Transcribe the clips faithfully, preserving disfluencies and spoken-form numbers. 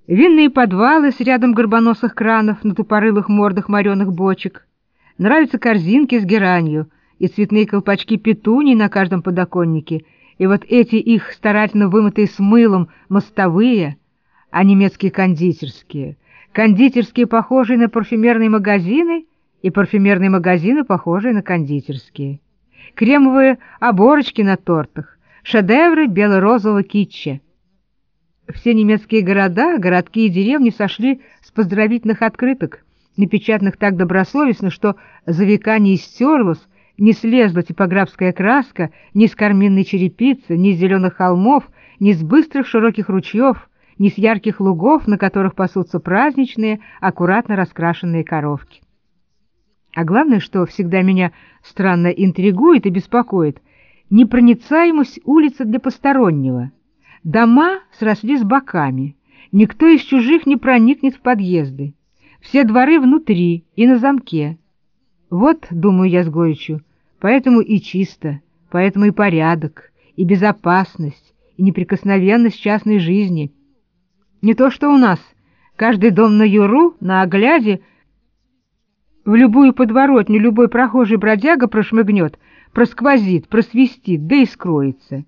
Винные подвалы с рядом горбоносых кранов на тупорылых мордах мореных бочек. Нравятся корзинки с геранью и цветные колпачки петуний на каждом подоконнике, и вот эти их старательно вымытые с мылом мостовые, а немецкие кондитерские. Кондитерские, похожие на парфюмерные магазины, и парфюмерные магазины, похожие на кондитерские. Кремовые оборочки на тортах, шедевры бело-розового китча. Все немецкие города, городки и деревни сошли с поздравительных открыток, напечатанных так добросовестно, что за века не истерлась, не слезла типографская краска ни с карминной черепицы, ни с зеленых холмов, ни с быстрых широких ручьев, ни с ярких лугов, на которых пасутся праздничные, аккуратно раскрашенные коровки. А главное, что всегда меня странно интригует и беспокоит, непроницаемость улицы для постороннего. Дома сросли с боками, никто из чужих не проникнет в подъезды, все дворы внутри и на замке. Вот, думаю я с горечью, поэтому и чисто, поэтому и порядок, и безопасность, и неприкосновенность частной жизни. Не то что у нас, каждый дом на юру, на огляде, в любую подворотню любой прохожий бродяга прошмыгнет, просквозит, просвистит, да и скроется.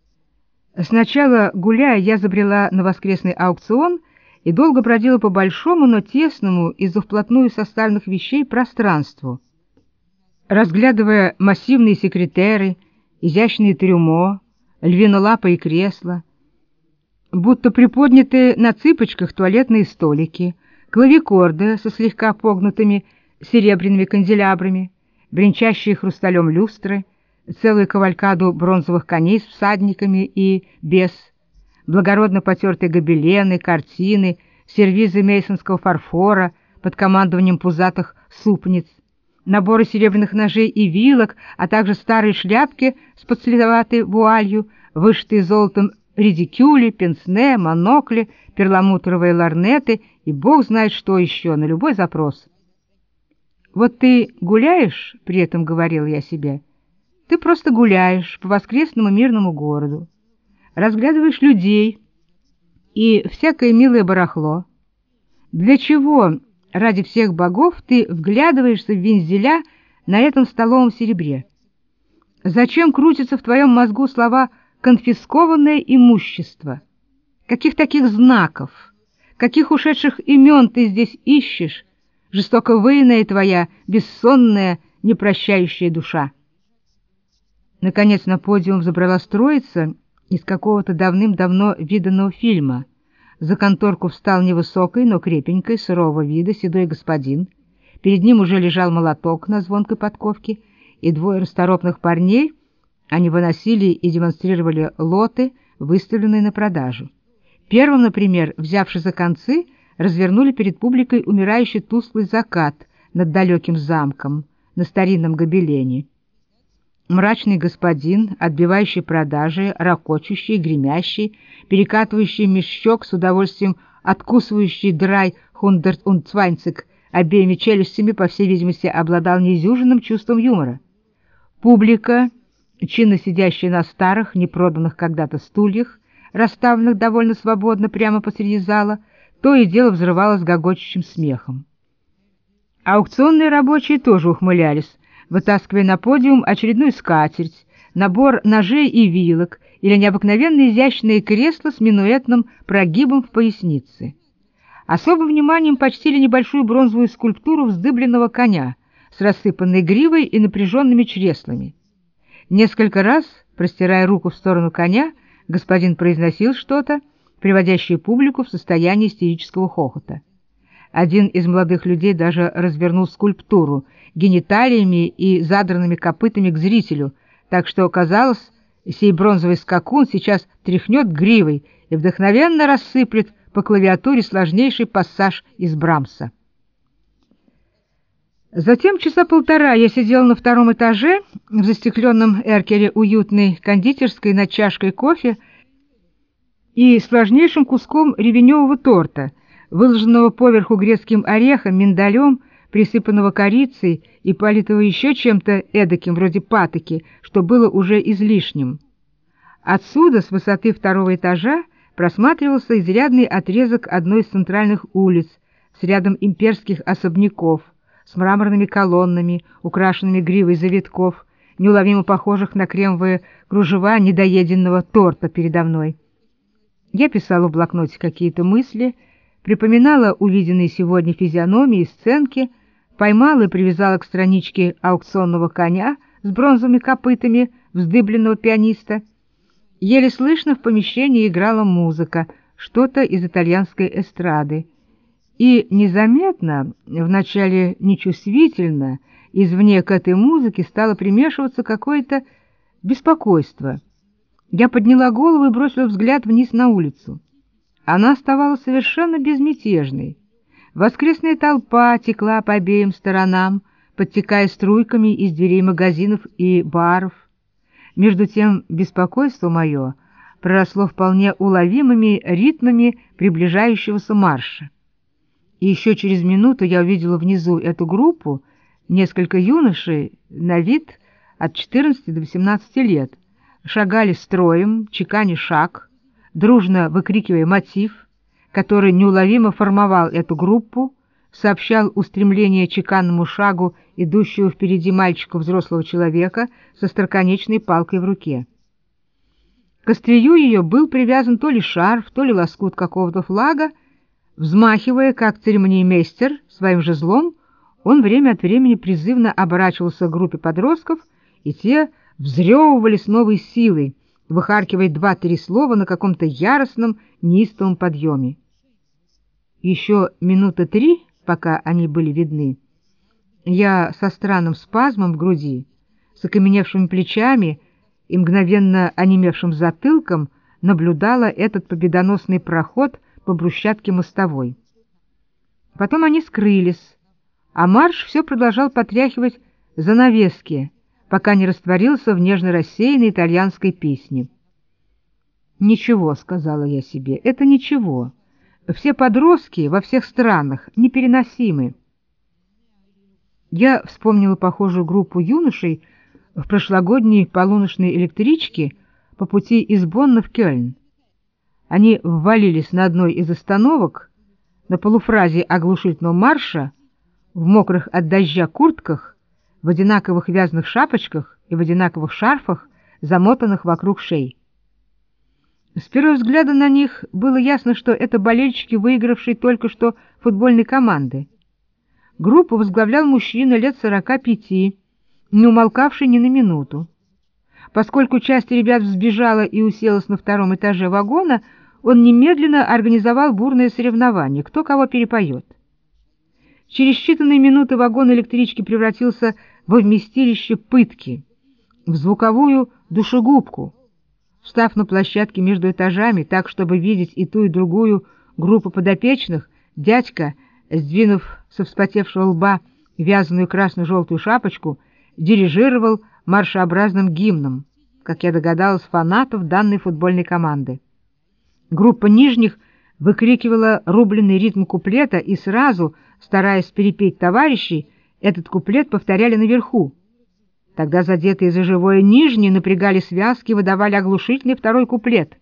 Сначала, гуляя, я забрела на воскресный аукцион и долго бродила по большому, но тесному из-за вплотную составленных вещей пространству, разглядывая массивные секретеры, изящные трюмо, львинолапые кресла, будто приподнятые на цыпочках туалетные столики, клавикорды со слегка погнутыми серебряными канделябрами, бренчащие хрусталем люстры, целую кавалькаду бронзовых коней с всадниками и без, благородно потертые гобелены, картины, сервизы мейсонского фарфора под командованием пузатых супниц, наборы серебряных ножей и вилок, а также старые шляпки с подследоватой вуалью, вышитые золотом редикюли, пенсне, монокли, перламутровые лорнеты и бог знает что еще на любой запрос. «Вот ты гуляешь, — при этом говорил я себе, — ты просто гуляешь по воскресному мирному городу, разглядываешь людей и всякое милое барахло. Для чего ради всех богов ты вглядываешься в вензеля на этом столовом серебре? Зачем крутятся в твоем мозгу слова «конфискованное имущество»? Каких таких знаков, каких ушедших имен ты здесь ищешь, жестоко выянная твоя бессонная, непрощающая душа? Наконец на подиум взобралась троица из какого-то давным-давно виданного фильма. За конторку встал невысокий, но крепенький, сурового вида седой господин. Перед ним уже лежал молоток на звонкой подковке, и двое расторопных парней, они выносили и демонстрировали лоты, выставленные на продажу. Первым, например, взявши за концы, развернули перед публикой умирающий тусклый закат над далеким замком на старинном гобелене. Мрачный господин, отбивающий продажи, ракочущий, гремящий, перекатывающий меж щек, с удовольствием откусывающий драй хундерт und цвайнцик обеими челюстями, по всей видимости, обладал неизюжинным чувством юмора. Публика, чинно сидящая на старых, непроданных когда-то стульях, расставленных довольно свободно прямо посреди зала, то и дело взрывалось гогочущим смехом. Аукционные рабочие тоже ухмылялись, вытаскивая на подиум очередную скатерть, набор ножей и вилок или необыкновенно изящные кресла с минуэтным прогибом в пояснице. Особым вниманием почтили небольшую бронзовую скульптуру вздыбленного коня с рассыпанной гривой и напряженными чреслами. Несколько раз, простирая руку в сторону коня, господин произносил что-то, приводящее публику в состояние истерического хохота. Один из молодых людей даже развернул скульптуру гениталиями и задранными копытами к зрителю, так что, казалось, сей бронзовый скакун сейчас тряхнет гривой и вдохновенно рассыплет по клавиатуре сложнейший пассаж из Брамса. Затем часа полтора я сидел на втором этаже в застекленном эркере уютной кондитерской над чашкой кофе и сложнейшим куском ревеневого торта, выложенного поверху грецким орехом, миндалем, присыпанного корицей и политого еще чем-то эдаким, вроде патоки, что было уже излишним. Отсюда, с высоты второго этажа, просматривался изрядный отрезок одной из центральных улиц с рядом имперских особняков, с мраморными колоннами, украшенными гривой завитков, неуловимо похожих на кремовые кружева недоеденного торта передо мной. Я писала в блокноте какие-то мысли, припоминала увиденные сегодня физиономии и сценки, поймала и привязала к страничке аукционного коня с бронзовыми копытами вздыбленного пианиста. Еле слышно в помещении играла музыка, что-то из итальянской эстрады. И незаметно, вначале нечувствительно, извне к этой музыке стало примешиваться какое-то беспокойство. Я подняла голову и бросила взгляд вниз на улицу. Она оставалась совершенно безмятежной. Воскресная толпа текла по обеим сторонам, подтекая струйками из дверей магазинов и баров. Между тем беспокойство мое проросло вполне уловимыми ритмами приближающегося марша. И еще через минуту я увидела внизу эту группу, несколько юношей, на вид от четырнадцати до восемнадцати лет, шагали строем, чеканя шаг, дружно выкрикивая мотив, который неуловимо формовал эту группу, сообщал устремление чеканному шагу идущего впереди мальчика взрослого человека со остроконечной палкой в руке. К острию ее был привязан то ли шарф, то ли лоскут какого-то флага. Взмахивая, как церемониймейстер, своим жезлом, он время от времени призывно оборачивался к группе подростков, и те взрёвывали с новой силой, выхаркивая два-три слова на каком-то яростном, неистовом подъеме. Еще минуты три, пока они были видны, я со странным спазмом в груди, с окаменевшими плечами и мгновенно онемевшим затылком наблюдала этот победоносный проход по брусчатке мостовой. Потом они скрылись, а марш все продолжал потряхивать занавески, пока не растворился в нежно рассеянной итальянской песне. «Ничего», — сказала я себе, — «это ничего. Все подростки во всех странах непереносимы». Я вспомнила похожую группу юношей в прошлогодней полуночной электричке по пути из Бонна в Кёльн. Они ввалились на одной из остановок, на полуфразе оглушительного марша, в мокрых от дождя куртках, в одинаковых вязаных шапочках и в одинаковых шарфах, замотанных вокруг шеи. С первого взгляда на них было ясно, что это болельщики, выигравшие только что футбольной команды. Группу возглавлял мужчина лет сорока пяти, не умолкавший ни на минуту. Поскольку часть ребят взбежала и уселась на втором этаже вагона, он немедленно организовал бурное соревнование, кто кого перепоет. Через считанные минуты вагон электрички превратился во вместилище пытки, в звуковую душегубку. Встав на площадке между этажами так, чтобы видеть и ту, и другую группу подопечных, дядька, сдвинув со вспотевшего лба вязаную красно-желтую шапочку, дирижировал маршеобразным гимном, как я догадалась, фанатов данной футбольной команды. Группа нижних выкрикивала рубленый ритм куплета и сразу, стараясь перепеть товарищей, этот куплет повторяли наверху. Тогда задетые за живое нижние напрягали связки и выдавали оглушительный второй куплет.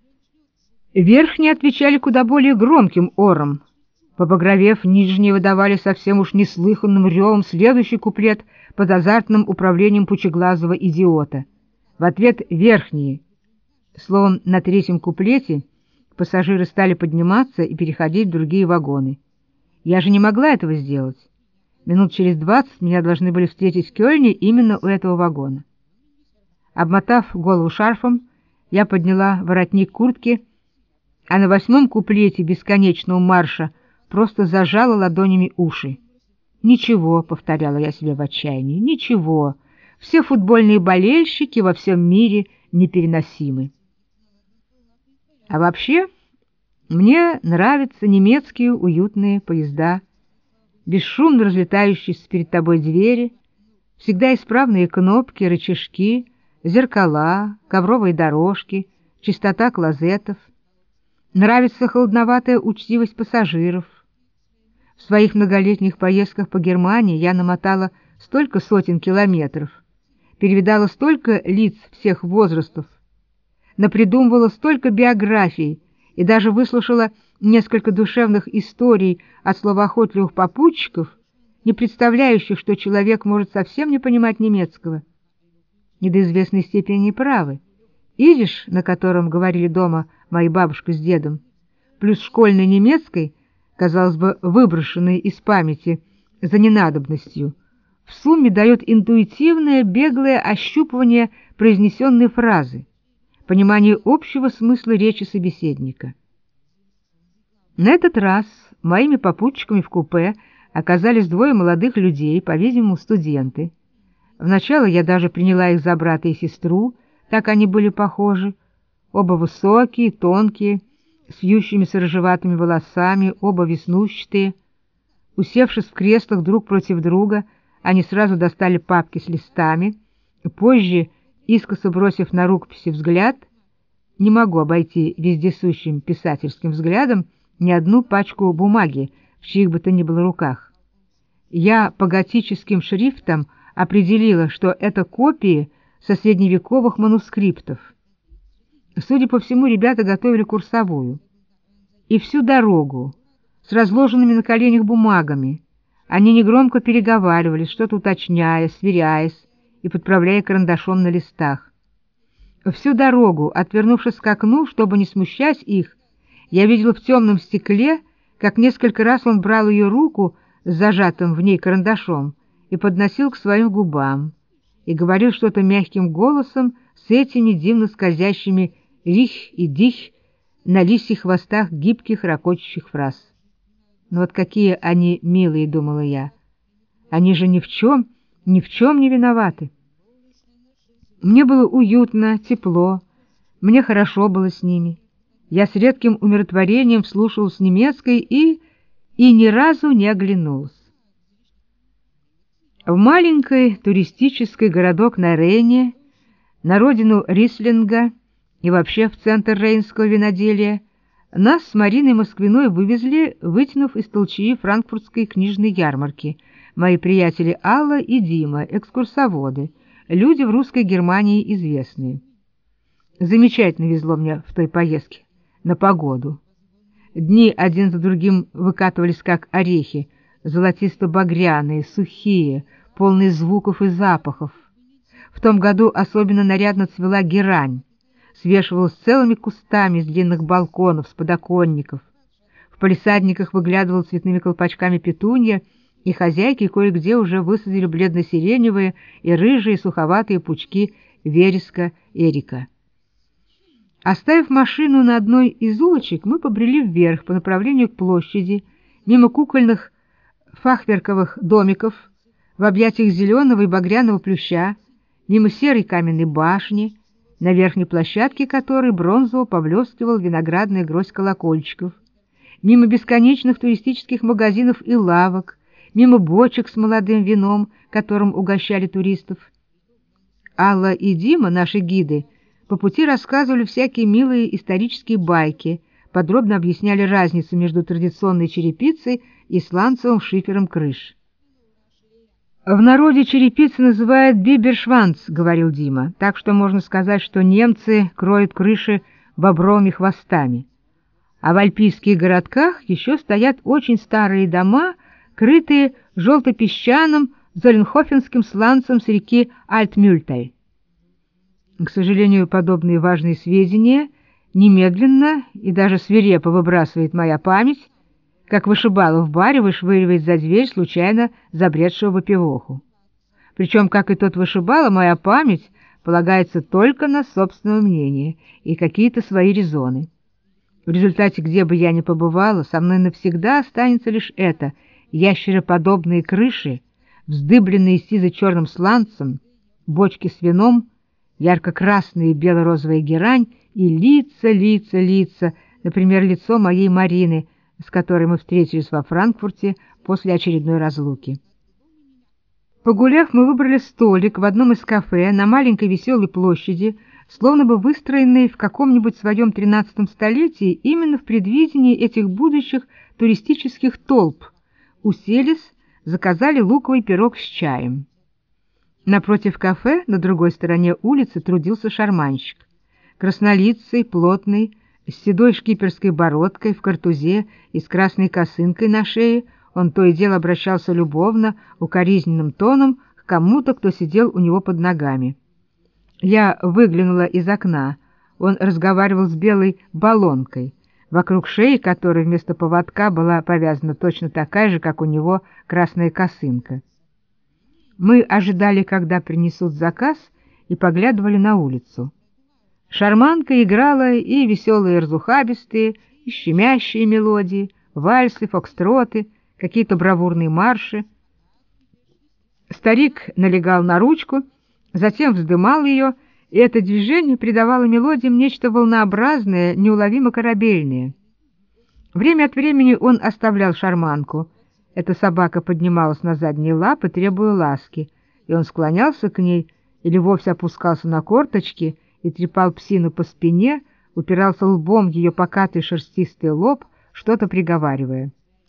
Верхние отвечали куда более громким ором. Побагровев, нижние выдавали совсем уж неслыханным ревом следующий куплет под азартным управлением пучеглазого идиота. В ответ верхние. Словом, на третьем куплете пассажиры стали подниматься и переходить в другие вагоны. Я же не могла этого сделать. Минут через двадцать меня должны были встретить в Кёльне именно у этого вагона. Обмотав голову шарфом, я подняла воротник куртки, а на восьмом куплете бесконечного марша просто зажала ладонями уши. «Ничего», — повторяла я себе в отчаянии, — «ничего, все футбольные болельщики во всем мире непереносимы». А вообще, мне нравятся немецкие уютные поезда, бесшумно разлетающиеся перед тобой двери, всегда исправные кнопки, рычажки, зеркала, ковровые дорожки, чистота клозетов. Нравится холодноватая учтивость пассажиров. В своих многолетних поездках по Германии я намотала столько сотен километров, перевидала столько лиц всех возрастов, напридумывала столько биографий и даже выслушала несколько душевных историй от словоохотливых попутчиков, не представляющих, что человек может совсем не понимать немецкого. И до известной степени неправы. Идиш, на котором говорили дома мои бабушка с дедом, плюс школьной немецкой, казалось бы, выброшенной из памяти за ненадобностью, в сумме дает интуитивное, беглое ощупывание произнесенной фразы, понимание общего смысла речи собеседника. На этот раз моими попутчиками в купе оказались двое молодых людей, по-видимому, студенты. Вначале я даже приняла их за брата и сестру, так они были похожи, оба высокие, тонкие, с вьющимися рыжеватыми волосами, оба веснушчатые. Усевшись в креслах друг против друга, они сразу достали папки с листами, позже, искоса бросив на рукописи взгляд, не могу обойти вездесущим писательским взглядом ни одну пачку бумаги в чьих бы то ни было руках. Я по готическим шрифтам определила, что это копии со средневековых манускриптов. Судя по всему, ребята готовили курсовую. И всю дорогу, с разложенными на коленях бумагами, они негромко переговаривались, что-то уточняя, сверяясь и подправляя карандашом на листах. Всю дорогу, отвернувшись к окну, чтобы не смущать их, я видела в темном стекле, как несколько раз он брал ее руку с зажатым в ней карандашом и подносил к своим губам, и говорил что-то мягким голосом с этими дивно скользящими «рих» и «дих» на лисьих хвостах гибких ракочущих фраз. Ну вот какие они милые, думала я. Они же ни в чем, ни в чем не виноваты. Мне было уютно, тепло, мне хорошо было с ними. Я с редким умиротворением слушалась немецкой и... и ни разу не оглянулась. В маленький туристический городок на Рейне, на родину рислинга и вообще в центр рейнского виноделия, нас с Мариной Москвиной вывезли, вытянув из толчии франкфуртской книжной ярмарки, мои приятели Алла и Дима, экскурсоводы, люди в русской Германии известные. Замечательно везло мне в той поездке, на погоду. Дни один за другим выкатывались как орехи, золотисто-багряные, сухие, полные звуков и запахов. В том году особенно нарядно цвела герань, свешивалась целыми кустами с длинных балконов, с подоконников. В палисадниках выглядывала цветными колпачками петунья, и хозяйки кое-где уже высадили бледно-сиреневые и рыжие суховатые пучки вереска эрика. Оставив машину на одной из улочек, мы побрели вверх по направлению к площади, мимо кукольных фахверковых домиков, в объятиях зеленого и багряного плюща, мимо серой каменной башни, на верхней площадке которой бронзово поблескивал виноградная гроздь колокольчиков, мимо бесконечных туристических магазинов и лавок, мимо бочек с молодым вином, которым угощали туристов. Алла и Дима, наши гиды, по пути рассказывали всякие милые исторические байки, подробно объясняли разницу между традиционной черепицей и сланцевым шифером крыш. «В народе черепицы называют бибершванц», — говорил Дима, «так что можно сказать, что немцы кроют крыши бобровыми хвостами. А в альпийских городках еще стоят очень старые дома, крытые желто-песчаным золенхофенским сланцем с реки Альтмюльтай». К сожалению, подобные важные сведения немедленно и даже свирепо выбрасывает моя память, как вышибала в баре вышвыривает за дверь случайно забредшего выпивоху. Причем, как и тот вышибала, моя память полагается только на собственное мнение и какие-то свои резоны. В результате, где бы я ни побывала, со мной навсегда останется лишь это — ящероподобные крыши, вздыбленные сизо-черным сланцем, бочки с вином, ярко-красная и бело-розовая герань и лица, лица, лица, например, лицо моей Марины, с которой мы встретились во Франкфурте после очередной разлуки. Погуляв, мы выбрали столик в одном из кафе на маленькой веселой площади, словно бы выстроенной в каком-нибудь своем тринадцатом столетии именно в предвидении этих будущих туристических толп. Уселись, заказали луковый пирог с чаем. Напротив кафе, на другой стороне улицы, трудился шарманщик. Краснолицый, плотный, С седой шкиперской бородкой, в картузе и с красной косынкой на шее он то и дело обращался любовно, укоризненным тоном к кому-то, кто сидел у него под ногами. Я выглянула из окна. Он разговаривал с белой баллонкой, вокруг шеи которой вместо поводка была повязана точно такая же, как у него, красная косынка. Мы ожидали, когда принесут заказ, и поглядывали на улицу. Шарманка играла и веселые разухабистые, и щемящие мелодии, вальсы, фокстроты, какие-то бравурные марши. Старик налегал на ручку, затем вздымал ее, и это движение придавало мелодиям нечто волнообразное, неуловимо корабельное. Время от времени он оставлял шарманку. Эта собака поднималась на задние лапы, требуя ласки, и он склонялся к ней или вовсе опускался на корточки и трепал псину по спине, упирался лбом в ее покатый шерстистый лоб, что-то приговаривая.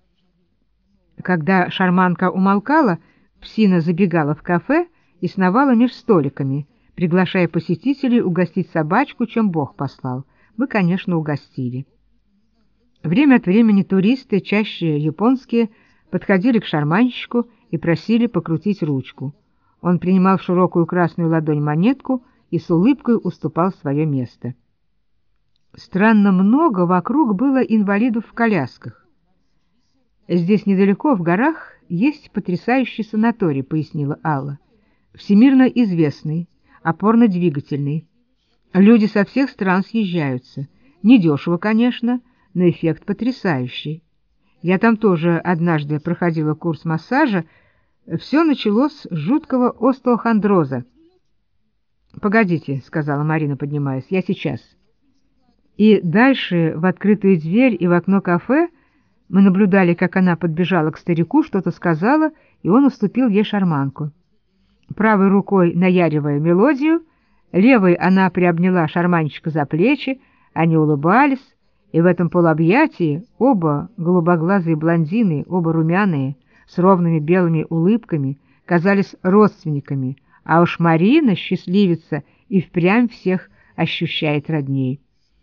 Когда шарманка умолкала, псина забегала в кафе и сновала меж столиками, приглашая посетителей угостить собачку, чем Бог послал. Мы, конечно, угостили. Время от времени туристы, чаще японские, подходили к шарманщику и просили покрутить ручку. Он принимал в широкую красную ладонь монетку и с улыбкой уступал свое место. Странно много вокруг было инвалидов в колясках. «Здесь недалеко, в горах, есть потрясающий санаторий», — пояснила Алла. «Всемирно известный, опорно-двигательный. Люди со всех стран съезжаются. Недешево, конечно, но эффект потрясающий. Я там тоже однажды проходила курс массажа. Все началось с жуткого остеохондроза». «Погодите», — сказала Марина, поднимаясь, — «я сейчас». И дальше в открытую дверь и в окно кафе мы наблюдали, как она подбежала к старику, что-то сказала, и он уступил ей шарманку. Правой рукой наяривая мелодию, левой она приобняла шарманщика за плечи, они улыбались, и в этом полуобъятии оба голубоглазые блондины, оба румяные, с ровными белыми улыбками, казались родственниками, а уж Марина, счастливица, и впрямь всех ощущает родней.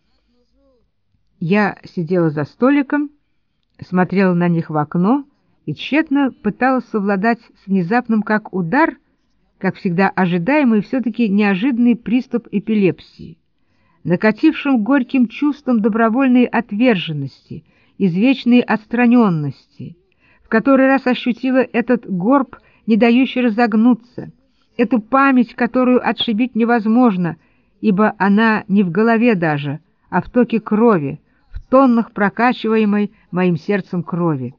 Я сидела за столиком, смотрела на них в окно и тщетно пыталась совладать с внезапным как удар, как всегда ожидаемый и все-таки неожиданный приступ эпилепсии, накатившим горьким чувством добровольной отверженности, извечной отстраненности, в который раз ощутила этот горб, не дающий разогнуться, эту память, которую отшибить невозможно, ибо она не в голове даже, а в токе крови, в тоннах прокачиваемой моим сердцем крови.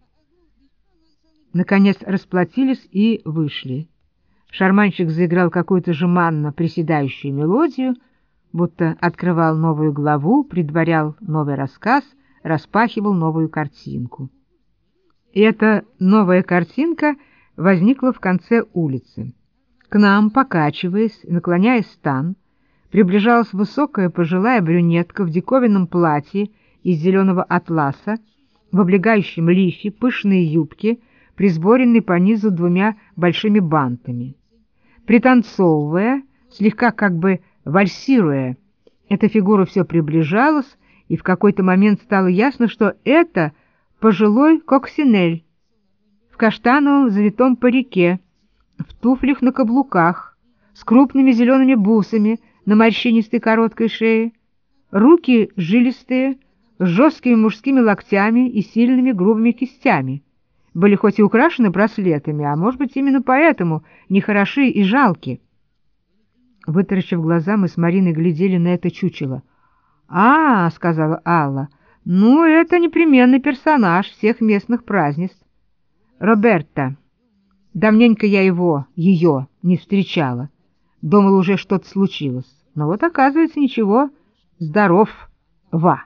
Наконец расплатились и вышли. Шарманщик заиграл какую-то жеманно приседающую мелодию, будто открывал новую главу, предварял новый рассказ, распахивал новую картинку. И эта новая картинка возникла в конце улицы. К нам, покачиваясь и наклоняя стан, приближалась высокая пожилая брюнетка в диковинном платье из зеленого атласа, в облегающем лифе, пышные юбки, присборенной по низу двумя большими бантами. Пританцовывая, слегка как бы вальсируя, эта фигура все приближалась, и в какой-то момент стало ясно, что это пожилой коксинель в каштановом завитом парике, в туфлях на каблуках, с крупными зелеными бусами на морщинистой короткой шее, руки жилистые, с жесткими мужскими локтями и сильными грубыми кистями, были хоть и украшены браслетами, а может быть именно поэтому нехороши и жалки. Вытаращив глаза, мы с Мариной глядели на это чучело. «А, — сказала Алла, — ну это непременный персонаж всех местных празднеств. Роберта. Давненько я его, ее, не встречала. Думала, уже что-то случилось. Но вот, оказывается, ничего. Здоров, ва».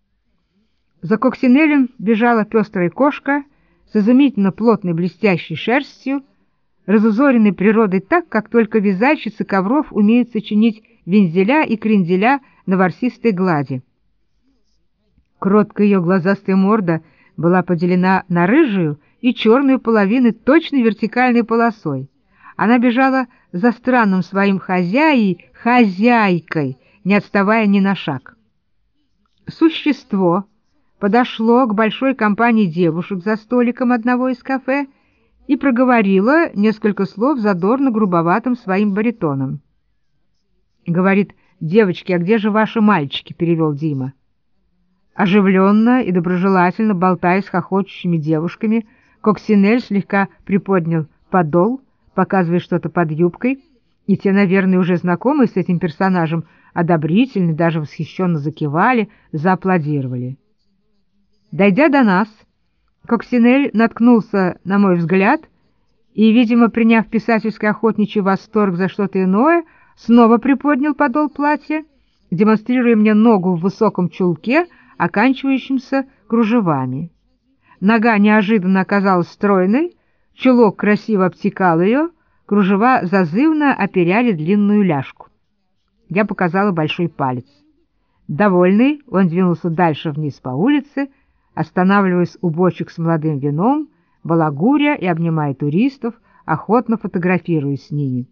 За коксинелем бежала пестрая кошка с изумительно плотной блестящей шерстью, разузоренной природой так, как только вязальщицы ковров умеют сочинить вензеля и кренделя на ворсистой глади. Кроткая ее глазастая морда была поделена на рыжую и черную половины точной вертикальной полосой. Она бежала за странным своим хозяей, хозяйкой, не отставая ни на шаг. существо подошло к большой компании девушек за столиком одного из кафе и проговорило несколько слов задорно-грубоватым своим баритоном. Говорит: «Девочки, а где же ваши мальчики?» — перевел Дима. Оживленно и доброжелательно болтая с хохочущими девушками, Коксинель слегка приподнял подол, показывая что-то под юбкой, и те, наверное, уже знакомые с этим персонажем, одобрительно, даже восхищенно закивали, зааплодировали. Дойдя до нас, Коксинель наткнулся на мой взгляд и, видимо, приняв писательский охотничий восторг за что-то иное, снова приподнял подол платья, демонстрируя мне ногу в высоком чулке, оканчивающемся кружевами. Нога неожиданно оказалась стройной, чулок красиво обтекал ее, кружева зазывно оперяли длинную ляжку. Я показала большой палец. Довольный, он двинулся дальше вниз по улице, останавливаясь у бочек с молодым вином, балагуря и обнимая туристов, охотно фотографируясь с ними.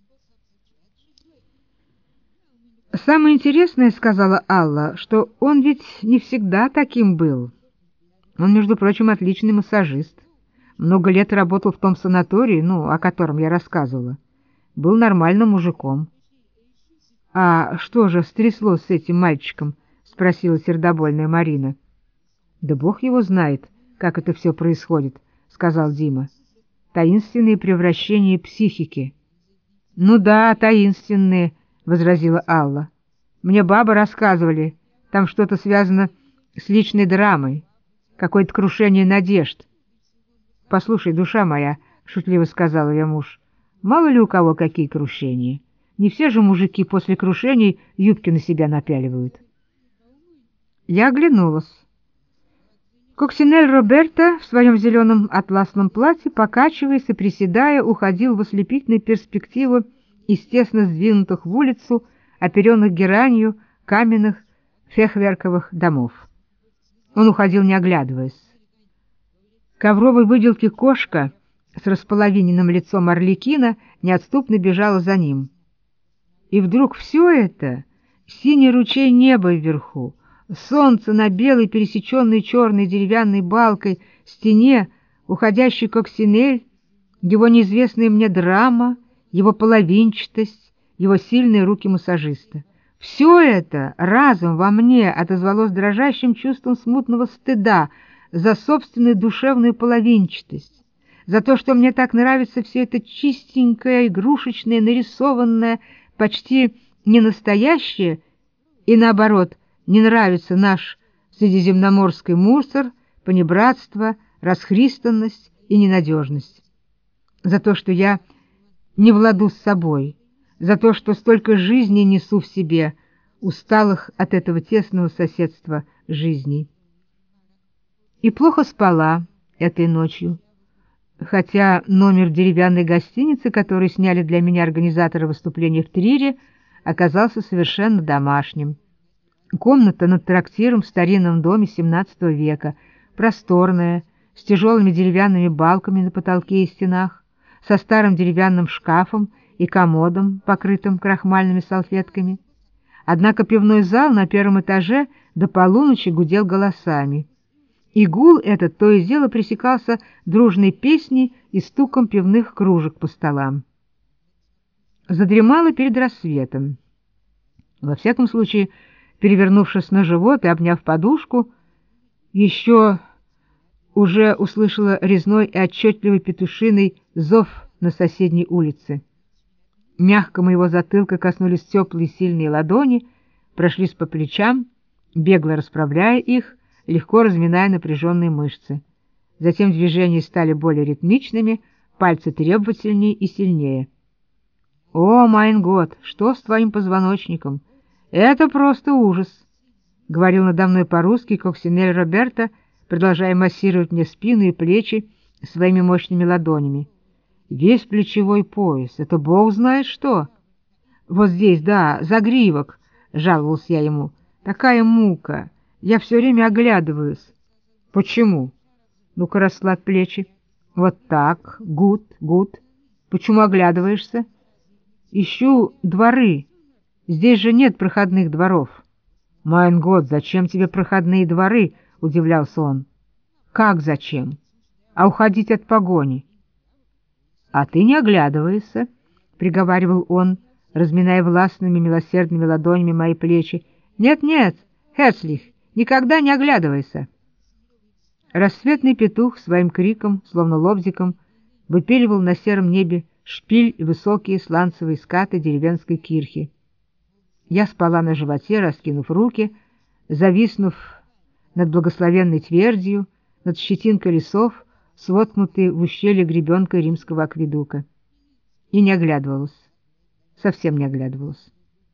«Самое интересное, — сказала Алла, — что он ведь не всегда таким был. Он, между прочим, отличный массажист. Много лет работал в том санатории, ну, о котором я рассказывала. Был нормальным мужиком». «А что же стряслось с этим мальчиком?» — спросила сердобольная Марина. «Да бог его знает, как это все происходит», — сказал Дима. «Таинственные превращения психики». «Ну да, таинственные», — возразила Алла. «Мне бабы рассказывали, там что-то связано с личной драмой, какое-то крушение надежд». «Послушай, душа моя», — шутливо сказал ее муж, — «мало ли у кого какие крушения. Не все же мужики после крушений юбки на себя напяливают». Я оглянулась. Коксинель Роберто в своем зеленом атласном платье, покачиваясь и приседая, уходил в ослепительную перспективу из тесно сдвинутых в улицу, оперенных геранью, каменных фехверковых домов. Он уходил, не оглядываясь. Ковровой выделки кошка с располовиненным лицом орликина неотступно бежала за ним. И вдруг все это — синий ручей неба вверху, солнце на белой, пересеченной черной деревянной балкой стене, уходящий Коксинель, его неизвестная мне драма, его половинчатость, его сильные руки массажиста. Все это разом во мне отозвалось дрожащим чувством смутного стыда за собственную душевную половинчатость, за то, что мне так нравится все это чистенькое, игрушечное, нарисованное, почти не настоящее, и наоборот, не нравится наш средиземноморский мусор, понебратство, расхристанность и ненадежность. За то, что я не в ладу с собой, за то, что столько жизней несу в себе, усталых от этого тесного соседства жизней. И плохо спала этой ночью, хотя номер деревянной гостиницы, который сняли для меня организаторы выступления в Трире, оказался совершенно домашним. Комната над трактиром в старинном доме семнадцатого века, просторная, с тяжелыми деревянными балками на потолке и стенах, со старым деревянным шкафом и комодом, покрытым крахмальными салфетками. Однако пивной зал на первом этаже до полуночи гудел голосами. И гул этот то и дело пресекался дружной песней и стуком пивных кружек по столам. Задремала перед рассветом. Во всяком случае, перевернувшись на живот и обняв подушку, еще уже услышала резной и отчетливый петушиный зов на соседней улице. Мягко моего затылка коснулись теплые сильные ладони, прошлись по плечам, бегло расправляя их, легко разминая напряженные мышцы. Затем движения стали более ритмичными, пальцы требовательнее и сильнее. «О, майн год, что с твоим позвоночником? Это просто ужас!» — говорил надо мной по-русски Коксинель Роберто, продолжая массировать мне спину и плечи своими мощными ладонями. «Весь плечевой пояс, это бог знает что!» «Вот здесь, да, загривок!» — жаловался я ему. «Такая мука! Я все время оглядываюсь». «Почему?» «Ну-ка, расслабь плечи». «Вот так, гуд, гуд. Почему оглядываешься?» «Ищу дворы. Здесь же нет проходных дворов». «Майн год, зачем тебе проходные дворы?» — удивлялся он. «Как зачем? А уходить от погони?» «А ты не оглядывайся», — приговаривал он, разминая властными милосердными ладонями мои плечи. «Нет-нет, Херцлих, никогда не оглядывайся». Рассветный петух своим криком, словно лобзиком, выпиливал на сером небе шпиль и высокие сланцевые скаты деревенской кирхи. Я спала на животе, раскинув руки, зависнув над благословенной твердью, над щетинкой лесов, своткнутой в ущелье гребенкой римского акведука. И не оглядывалась, совсем не оглядывалась.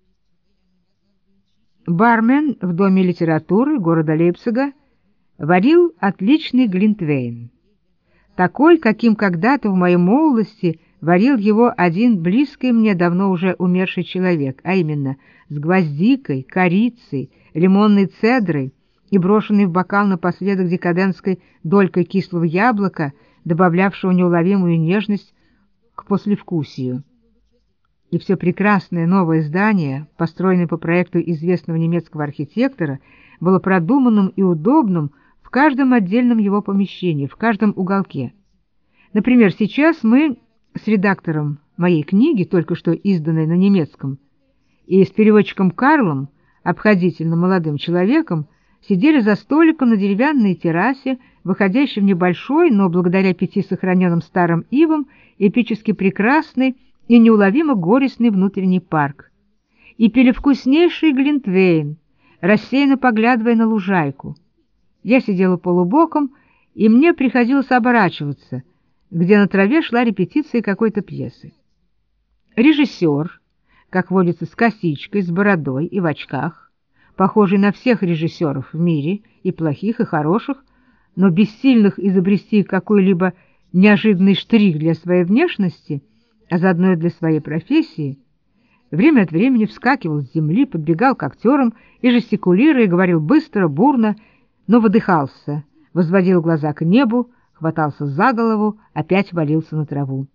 Бармен в Доме литературы города Лейпцига варил отличный глинтвейн, такой, каким когда-то в моей молодости варил его один близкий мне давно уже умерший человек, а именно с гвоздикой, корицей, лимонной цедрой и брошенной в бокал напоследок декадентской долькой кислого яблока, добавлявшего неуловимую нежность к послевкусию. И все прекрасное новое здание, построенное по проекту известного немецкого архитектора, было продуманным и удобным в каждом отдельном его помещении, в каждом уголке. Например, сейчас мы с редактором моей книги, только что изданной на немецком, и с переводчиком Карлом, обходительным молодым человеком, сидели за столиком на деревянной террасе, выходящей в небольшой, но благодаря пяти сохраненным старым ивам, эпически прекрасный и неуловимо горестный внутренний парк, и пили вкуснейший глинтвейн, рассеянно поглядывая на лужайку. Я сидела полубоком, и мне приходилось оборачиваться, где на траве шла репетиция какой-то пьесы. Режиссер, как водится, с косичкой, с бородой и в очках, похожий на всех режиссеров в мире, и плохих, и хороших, но бессильных изобрести какой-либо неожиданный штрих для своей внешности, а заодно и для своей профессии, время от времени вскакивал с земли, подбегал к актерам и, жестикулируя, говорил быстро, бурно, но выдыхался, возводил глаза к небу, хватался за голову, опять валился на траву.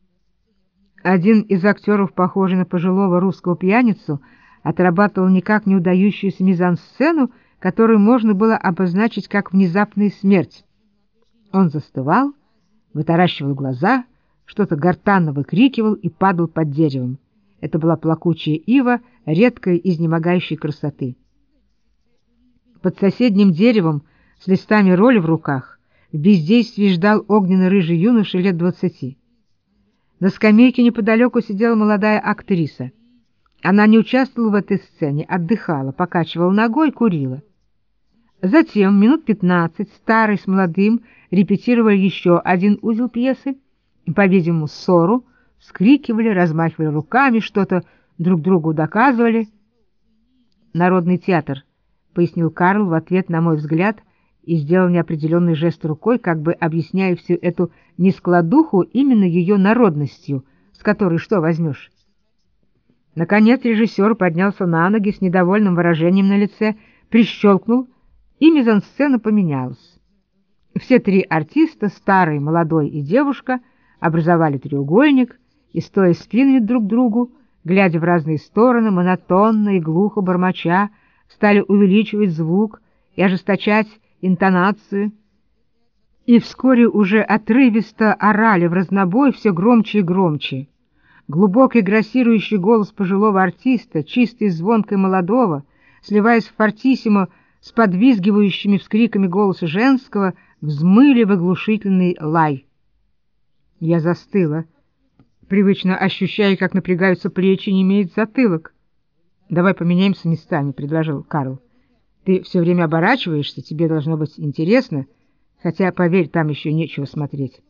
Один из актеров, похожий на пожилого русского пьяницу, отрабатывал никак не удающуюся мизансцену, которую можно было обозначить как внезапная смерть. Он застывал, вытаращивал глаза, что-то гортанно выкрикивал и падал под деревом. Это была плакучая ива редкой изнемогающей красоты. Под соседним деревом с листами роли в руках в бездействии ждал огненно-рыжий юноша лет двадцати. На скамейке неподалеку сидела молодая актриса. Она не участвовала в этой сцене, отдыхала, покачивала ногой, курила. Затем, минут пятнадцать, старый с молодым репетировали еще один узел пьесы, по-видимому, ссору, вскрикивали, размахивали руками, что-то друг другу доказывали. «Народный театр», — пояснил Карл в ответ на мой взгляд и сделал неопределенный жест рукой, как бы объясняя всю эту нескладуху именно ее народностью, с которой что возьмешь. Наконец режиссер поднялся на ноги с недовольным выражением на лице, прищелкнул, и мизансцена поменялась. Все три артиста, старый, молодой и девушка, образовали треугольник и, стоя спинами друг к другу, глядя в разные стороны, монотонно и глухо бормоча, стали увеличивать звук и ожесточать интонацию, и вскоре уже отрывисто орали в разнобой все громче и громче. Глубокий грассирующий голос пожилого артиста, чистый и звонкий молодого, сливаясь в фортиссимо с подвизгивающими вскриками голоса женского, взмыли в оглушительный лай. Я застыла, привычно ощущая, как напрягаются плечи, не имеет затылок. «Давай поменяемся местами», — предложил Карл. «Ты все время оборачиваешься, тебе должно быть интересно, хотя, поверь, там еще нечего смотреть».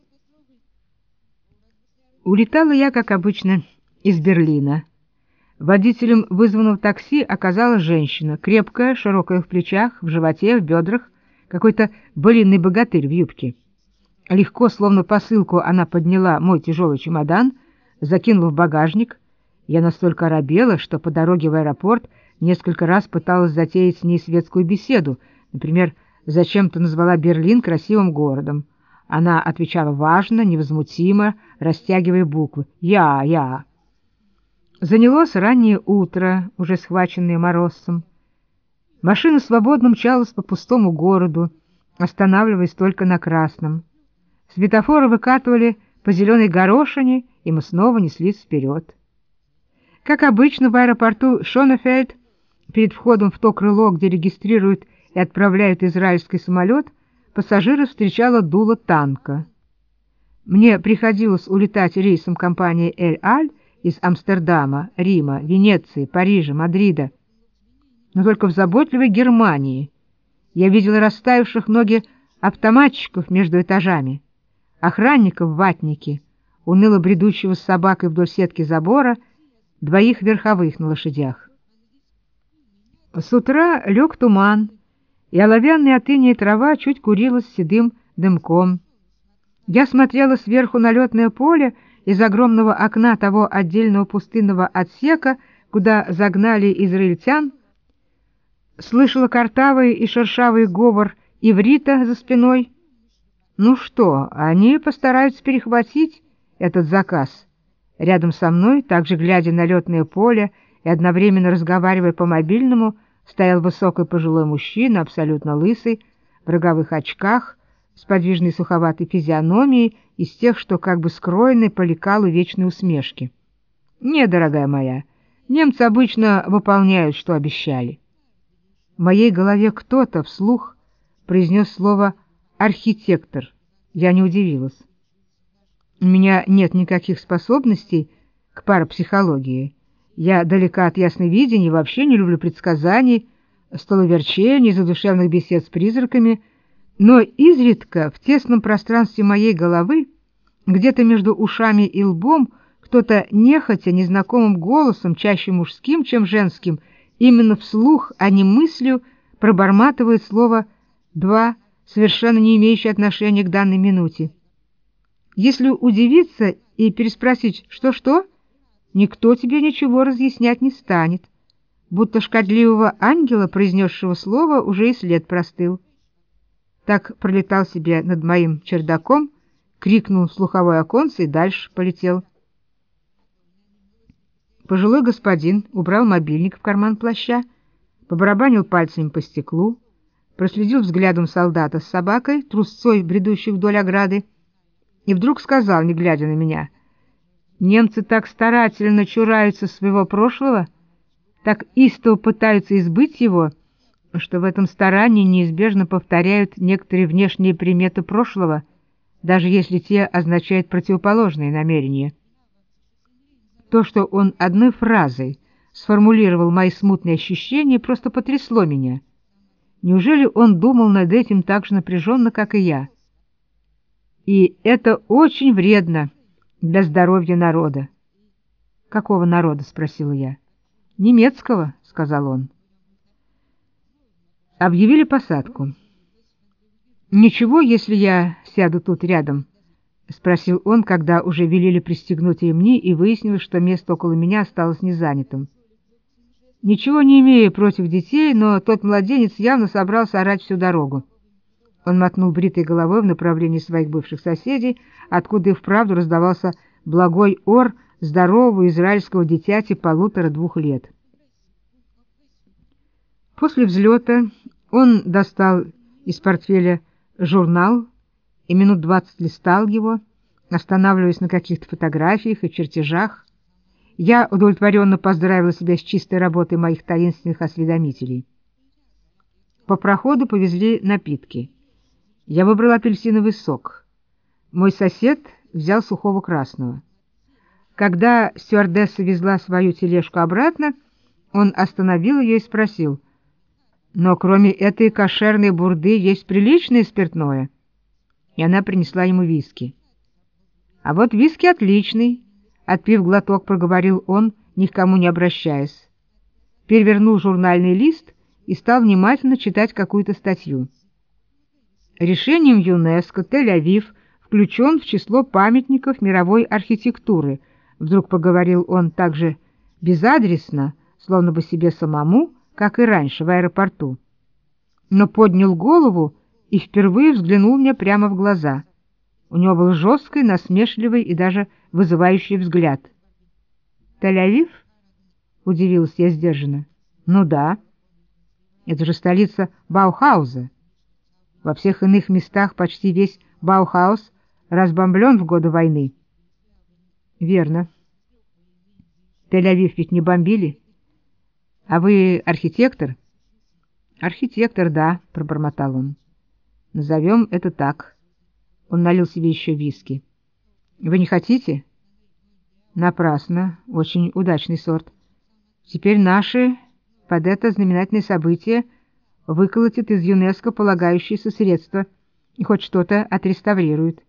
Улетала я, как обычно, из Берлина. Водителем вызванного такси оказалась женщина, крепкая, широкая в плечах, в животе, в бедрах, какой-то былинный богатырь в юбке. Легко, словно посылку, она подняла мой тяжелый чемодан, закинула в багажник. Я настолько оробела, что по дороге в аэропорт несколько раз пыталась затеять с ней светскую беседу, например, зачем-то назвала Берлин красивым городом. Она отвечала важно, невозмутимо, растягивая буквы «Я, я». Занялось раннее утро, уже схваченное морозцем. Машина свободно мчалась по пустому городу, останавливаясь только на красном. Светофоры выкатывали по зеленой горошине, и мы снова неслись вперед. Как обычно, в аэропорту Шонефельд, перед входом в то крыло, где регистрируют и отправляют израильский самолет, пассажиров встречало дуло танка. Мне приходилось улетать рейсом компании «Эль-Аль» из Амстердама, Рима, Венеции, Парижа, Мадрида. Но только в заботливой Германии я видела растаявших ноги автоматчиков между этажами, охранников в ватнике, уныло бредущего с собакой вдоль сетки забора, двоих верховых на лошадях. С утра лег туман, и оловянная от инея трава чуть курилась седым дымком. Я смотрела сверху на летное поле из огромного окна того отдельного пустынного отсека, куда загнали израильтян, слышала картавый и шершавый говор иврита за спиной. Ну что, они постараются перехватить этот заказ. Рядом со мной, также глядя на летное поле и одновременно разговаривая по мобильному, стоял высокий пожилой мужчина, абсолютно лысый, в роговых очках, с подвижной суховатой физиономией, из тех, что как бы скроены по лекалу вечной усмешки. «Не, дорогая моя, немцы обычно выполняют, что обещали». В моей голове кто-то вслух произнес слово «архитектор». Я не удивилась. У меня нет никаких способностей к парапсихологии. Я далека от ясновидения и вообще не люблю предсказаний, столоверчений, задушевных бесед с призраками, но изредка в тесном пространстве моей головы, где-то между ушами и лбом, кто-то нехотя, незнакомым голосом, чаще мужским, чем женским, именно вслух, а не мыслью, проборматывает слово «два», совершенно не имеющее отношения к данной минуте. Если удивиться и переспросить «что-что?», никто тебе ничего разъяснять не станет, будто шкодливого ангела, произнесшего слово, уже и след простыл. Так пролетал себе над моим чердаком, крикнул в слуховое оконце и дальше полетел. Пожилой господин убрал мобильник в карман плаща, побарабанил пальцами по стеклу, проследил взглядом солдата с собакой, трусцой, бредущей вдоль ограды, и вдруг сказал, не глядя на меня: «Немцы так старательно чураются своего прошлого, так истово пытаются избыть его, что в этом старании неизбежно повторяют некоторые внешние приметы прошлого, даже если те означают противоположные намерения». То, что он одной фразой сформулировал мои смутные ощущения, просто потрясло меня. Неужели он думал над этим так же напряженно, как и я? И это очень вредно для здоровья народа. «Какого народа?» — спросила я. «Немецкого», — сказал он. Объявили посадку. «Ничего, если я сяду тут рядом?» — спросил он, когда уже велели пристегнуть ремни, и выяснилось, что место около меня осталось незанятым. «Ничего не имею против детей, но тот младенец явно собрался орать всю дорогу». Он мотнул бритой головой в направлении своих бывших соседей, откуда и вправду раздавался благой ор здорового израильского дитяти полутора-двух лет. После взлета он достал из портфеля журнал и минут двадцать листал его, останавливаясь на каких-то фотографиях и чертежах. Я удовлетворенно поздравила себя с чистой работой моих таинственных осведомителей. По проходу повезли напитки. Я выбрал апельсиновый сок. Мой сосед взял сухого красного. Когда стюардесса везла свою тележку обратно, он остановил ее и спросил: «Но кроме этой кошерной бурды есть приличное спиртное?» И она принесла ему виски. «А вот виски отличный», — отпив глоток, проговорил он, ни к кому не обращаясь. Перевернул журнальный лист и стал внимательно читать какую-то статью. Решением ЮНЕСКО Тель-Авив включен в число памятников мировой архитектуры, вдруг поговорил он так же безадресно, словно бы себе самому, как и раньше в аэропорту. Но поднял голову и впервые взглянул мне прямо в глаза. У него был жесткий, насмешливый и даже вызывающий взгляд. «Тель-Авив?» — удивилась я сдержанно. «Ну да». Это же столица Баухауза. Во всех иных местах почти весь Баухаус разбомблен в годы войны. Верно. Тель-Авив ведь не бомбили? А вы архитектор? Архитектор, да, пробормотал он. Назовем это так. Он налил себе еще виски. Вы не хотите? Напрасно. Очень удачный сорт. Теперь наши под это знаменательное событие выколотят из ЮНЕСКО полагающиеся средства и хоть что-то отреставрируют.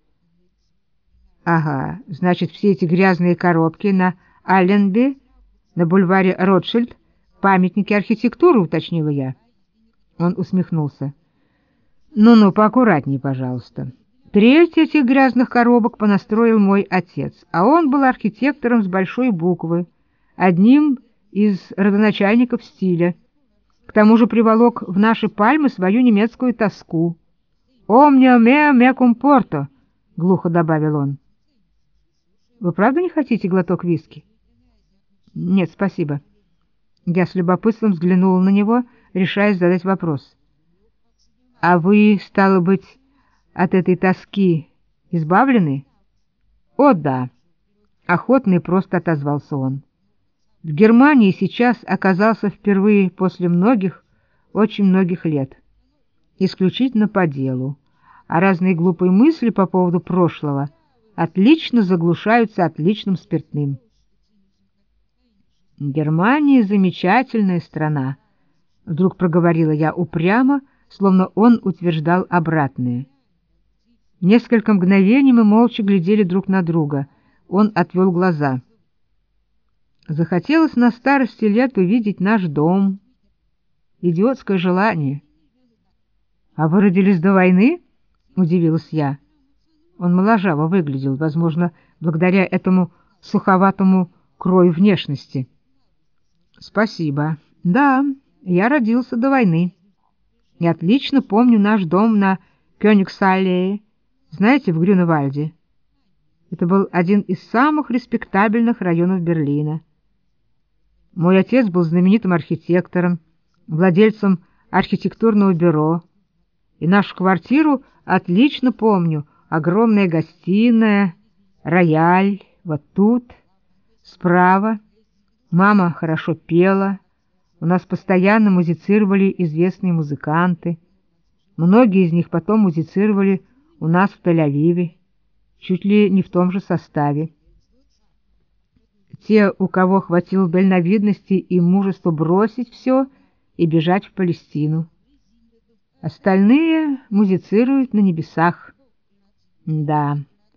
Ага, значит, все эти грязные коробки на Алленби, на бульваре Ротшильд, памятники архитектуры, уточнила я. Он усмехнулся. Ну-ну, поаккуратней, пожалуйста. Треть этих грязных коробок понастроил мой отец, а он был архитектором с большой буквы, одним из родоначальников стиля. К тому же приволок в наши пальмы свою немецкую тоску. «Omnia mea mecum porto», — глухо добавил он. «Вы правда не хотите глоток виски?» «Нет, спасибо». Я с любопытством взглянула на него, решаясь задать вопрос. «А вы, стало быть, от этой тоски избавлены?» «О, да», — охотно и просто отозвался он. «В Германии сейчас оказался впервые после многих, очень многих лет. Исключительно по делу, а разные глупые мысли по поводу прошлого отлично заглушаются отличным спиртным». «Германия — замечательная страна», — вдруг проговорила я упрямо, словно он утверждал обратное. Несколько мгновений мы молча глядели друг на друга. Он отвел глаза. Захотелось на старости лет увидеть наш дом. Идиотское желание. — А вы родились до войны? — удивилась я. Он моложаво выглядел, возможно, благодаря этому суховатому крою внешности. — Спасибо. Да, я родился до войны. И отлично помню наш дом на Кёнигсаллее, знаете, в Грюневальде. Это был один из самых респектабельных районов Берлина. Мой отец был знаменитым архитектором, владельцем архитектурного бюро, и нашу квартиру отлично помню. Огромная гостиная, рояль, вот тут, справа. Мама хорошо пела, у нас постоянно музицировали известные музыканты. Многие из них потом музицировали у нас в Тель-Авиве, чуть ли не в том же составе. Те, у кого хватило дальновидности и мужества бросить все и бежать в Палестину. Остальные музицируют на небесах. Да.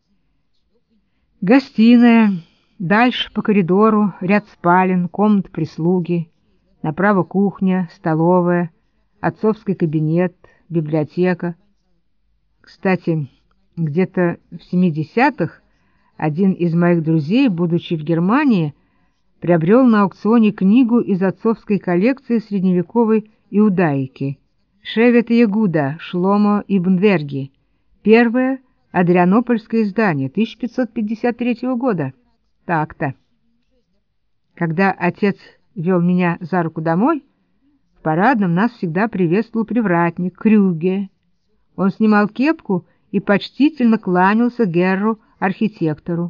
Гостиная, дальше по коридору ряд спален, комнат прислуги, направо кухня, столовая, отцовский кабинет, библиотека. Кстати, где-то в семидесятых один из моих друзей, будучи в Германии, приобрел на аукционе книгу из отцовской коллекции средневековой иудаики «Шевет Ягуда» Шломо ибн Верги, первое адрианопольское издание тысяча пятьсот пятьдесят третьего года. Так-то. Когда отец вел меня за руку домой, в парадном нас всегда приветствовал привратник Крюге. Он снимал кепку и почтительно кланялся Герру, архитектору.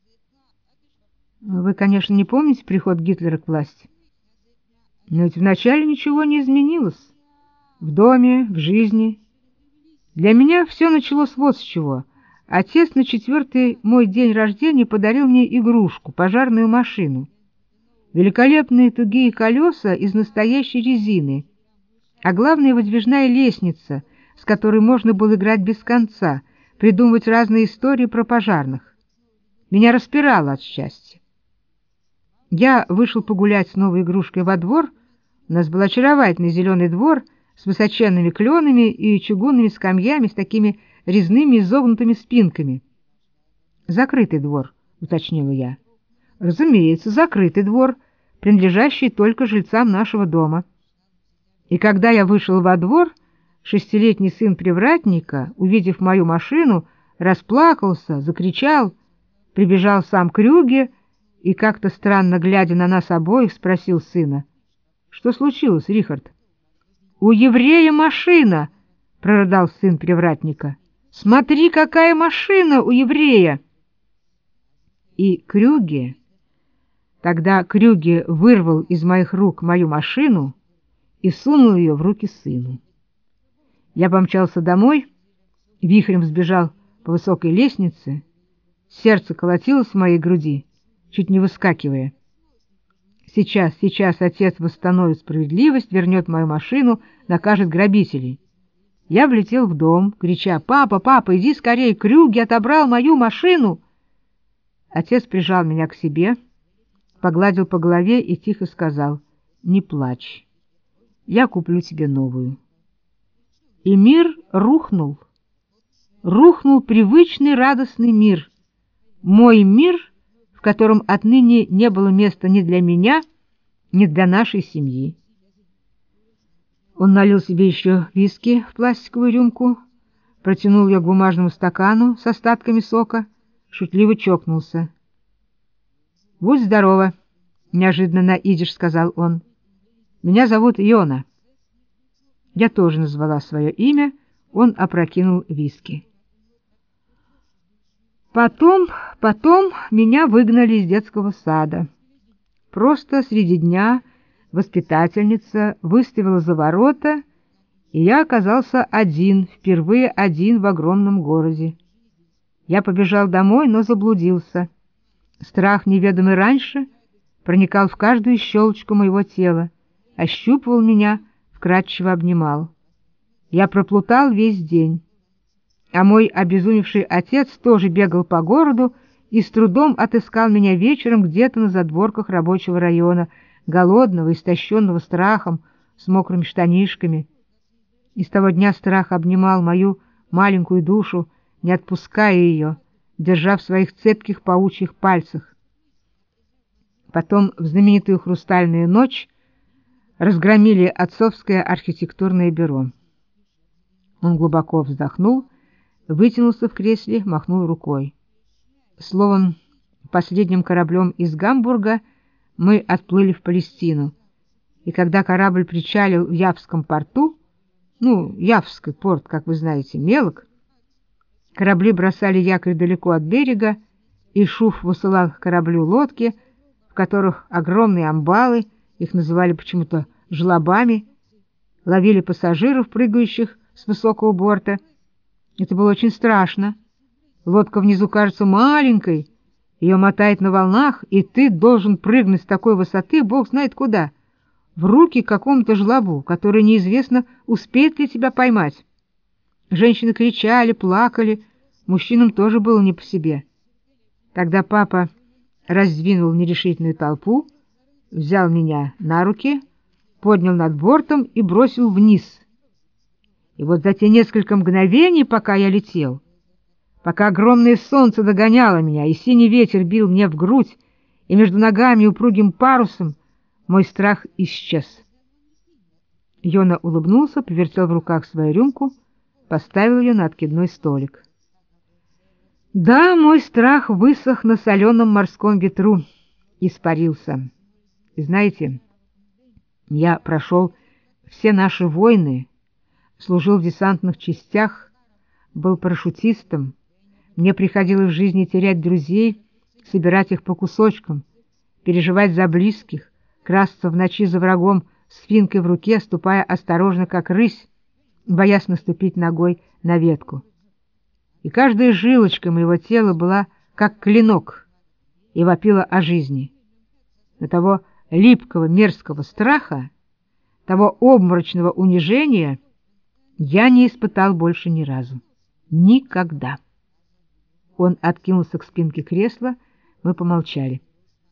Вы, конечно, не помните приход Гитлера к власти? Но ведь вначале ничего не изменилось. В доме, в жизни. Для меня все началось вот с чего. Отец на четвертый мой день рождения подарил мне игрушку, пожарную машину. Великолепные тугие колеса из настоящей резины, а главное выдвижная лестница, с которой можно было играть без конца, придумывать разные истории про пожарных. Меня распирало от счастья. Я вышел погулять с новой игрушкой во двор. У нас был очаровательный зеленый двор с высоченными кленами и чугунными скамьями с такими резными изогнутыми спинками. «Закрытый двор», — уточнила я. «Разумеется, закрытый двор, принадлежащий только жильцам нашего дома». И когда я вышел во двор, шестилетний сын привратника, увидев мою машину, расплакался, закричал, прибежал сам Крюге и, как-то странно глядя на нас обоих, спросил сына: «Что случилось, Рихард?» «У еврея машина!» — прорыдал сын привратника. «Смотри, какая машина у еврея!» И Крюге, тогда Крюге вырвал из моих рук мою машину и сунул ее в руки сыну. Я помчался домой, вихрем сбежал по высокой лестнице, сердце колотилось в моей груди, чуть не выскакивая. Сейчас, сейчас отец восстановит справедливость, вернет мою машину, накажет грабителей. Я влетел в дом, крича: «Папа, папа, иди скорее, Крюге отобрал мою машину!» Отец прижал меня к себе, погладил по голове и тихо сказал: «Не плачь, я куплю тебе новую». И мир рухнул, рухнул привычный радостный мир, мой мир, в котором отныне не было места ни для меня, ни для нашей семьи. Он налил себе еще виски в пластиковую рюмку, протянул ее к бумажному стакану с остатками сока, шутливо чокнулся. «Будь здорова», — неожиданно на идиш сказал он. «Меня зовут Йона». Я тоже назвала свое имя, он опрокинул виски. Потом, потом меня выгнали из детского сада. Просто среди дня воспитательница выставила за ворота, и я оказался один, впервые один в огромном городе. Я побежал домой, но заблудился. Страх, неведомый раньше, проникал в каждую щелочку моего тела, ощупывал меня, вкрадчиво обнимал. Я проплутал весь день. А мой обезумевший отец тоже бегал по городу и с трудом отыскал меня вечером где-то на задворках рабочего района, голодного, истощенного страхом, с мокрыми штанишками. И с того дня страх обнимал мою маленькую душу, не отпуская ее, держа в своих цепких паучьих пальцах. Потом в знаменитую «Хрустальную ночь» разгромили отцовское архитектурное бюро. Он глубоко вздохнул, вытянулся в кресле, махнул рукой. Словом, последним кораблем из Гамбурга мы отплыли в Палестину, и когда корабль причалил в Явском порту, ну, Явский порт, как вы знаете, мелок, корабли бросали якорь далеко от берега, и Шуф высылал к кораблю лодки, в которых огромные амбалы, их называли почему-то жлобами, ловили пассажиров, прыгающих с высокого борта. Это было очень страшно. Лодка внизу кажется маленькой, ее мотает на волнах, и ты должен прыгнуть с такой высоты, бог знает куда, в руки какому-то жлобу, который неизвестно, успеет ли тебя поймать. Женщины кричали, плакали, мужчинам тоже было не по себе. Тогда папа раздвинул нерешительную толпу, взял меня на руки, поднял над бортом и бросил вниз. И вот за те несколько мгновений, пока я летел, пока огромное солнце догоняло меня, и синий ветер бил мне в грудь, и между ногами упругим парусом, мой страх исчез. Йона улыбнулся, повертел в руках свою рюмку, поставил ее на откидной столик. Да, мой страх высох на соленом морском ветру, испарился. И знаете, я прошел все наши войны, служил в десантных частях, был парашютистом. Мне приходилось в жизни терять друзей, собирать их по кусочкам, переживать за близких, красться в ночи за врагом с финкой в руке, ступая осторожно, как рысь, боясь наступить ногой на ветку. И каждая жилочка моего тела была как клинок и вопила о жизни. Но того липкого мерзкого страха, того обморочного унижения я не испытал больше ни разу. Никогда. Он откинулся к спинке кресла, мы помолчали.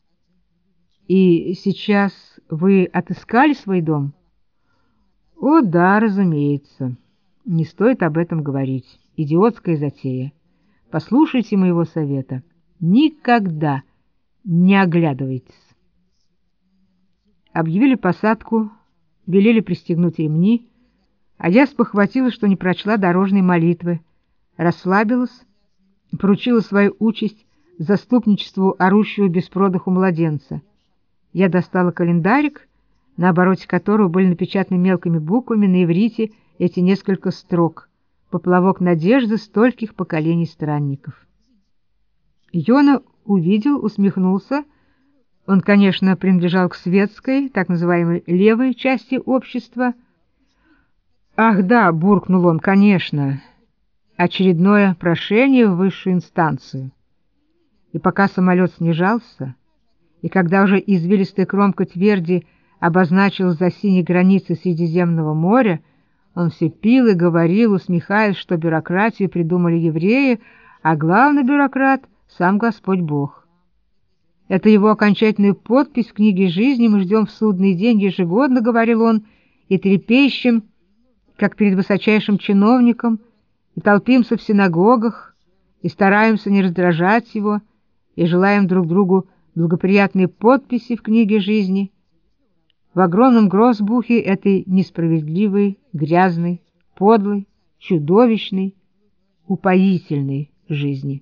«И сейчас вы отыскали свой дом?» «О, да, разумеется. Не стоит об этом говорить. Идиотская затея. Послушайте моего совета. Никогда не оглядывайтесь». Объявили посадку, велели пристегнуть ремни, а я спохватилась, что не прочла дорожной молитвы, расслабилась, поручила свою участь заступничеству орущего без продыху младенца. Я достала календарик, на обороте которого были напечатаны мелкими буквами на иврите эти несколько строк: «Поплавок надежды стольких поколений странников». Йона увидел, усмехнулся. Он, конечно, принадлежал к светской, так называемой левой части общества. «Ах да», — буркнул он, — «конечно, очередное прошение в высшую инстанцию». И пока самолет снижался, и когда уже извилистая кромка тверди обозначилась за синей границей Средиземного моря, он все пил и говорил, усмехаясь, что бюрократию придумали евреи, а главный бюрократ — сам Господь Бог. Это его окончательную подпись в книге жизни мы ждем в судный день ежегодно, — говорил он, — и трепещем, как перед высочайшим чиновником, и толпимся в синагогах, и стараемся не раздражать его, и желаем друг другу благоприятные подписи в книге жизни, в огромном грозбухе этой несправедливой, грязной, подлой, чудовищной, упоительной жизни.